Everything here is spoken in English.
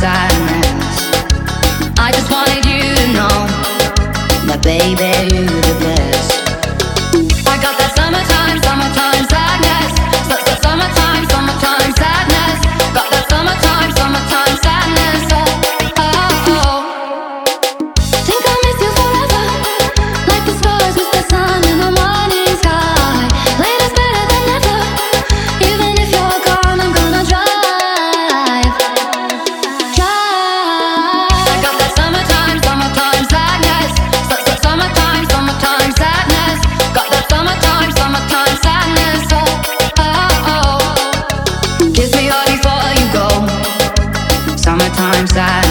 sadness. I just wanted you to know that, baby, you're the best. I got that summertime, summertime sadness. Summertime, summertime sadness. Got that summertime, summertime sadness. Oh, oh, oh. Think I'll miss you forever, like the stars miss the sun in the morning sky. Later's better than never. Even if you're gone, I'm gonna drive. I got that summertime, summertime sadness. Summertime, summertime sadness. Got that summertime, summertime sadness. Oh, oh, oh. Kiss me hard before you go. Summertime sadness.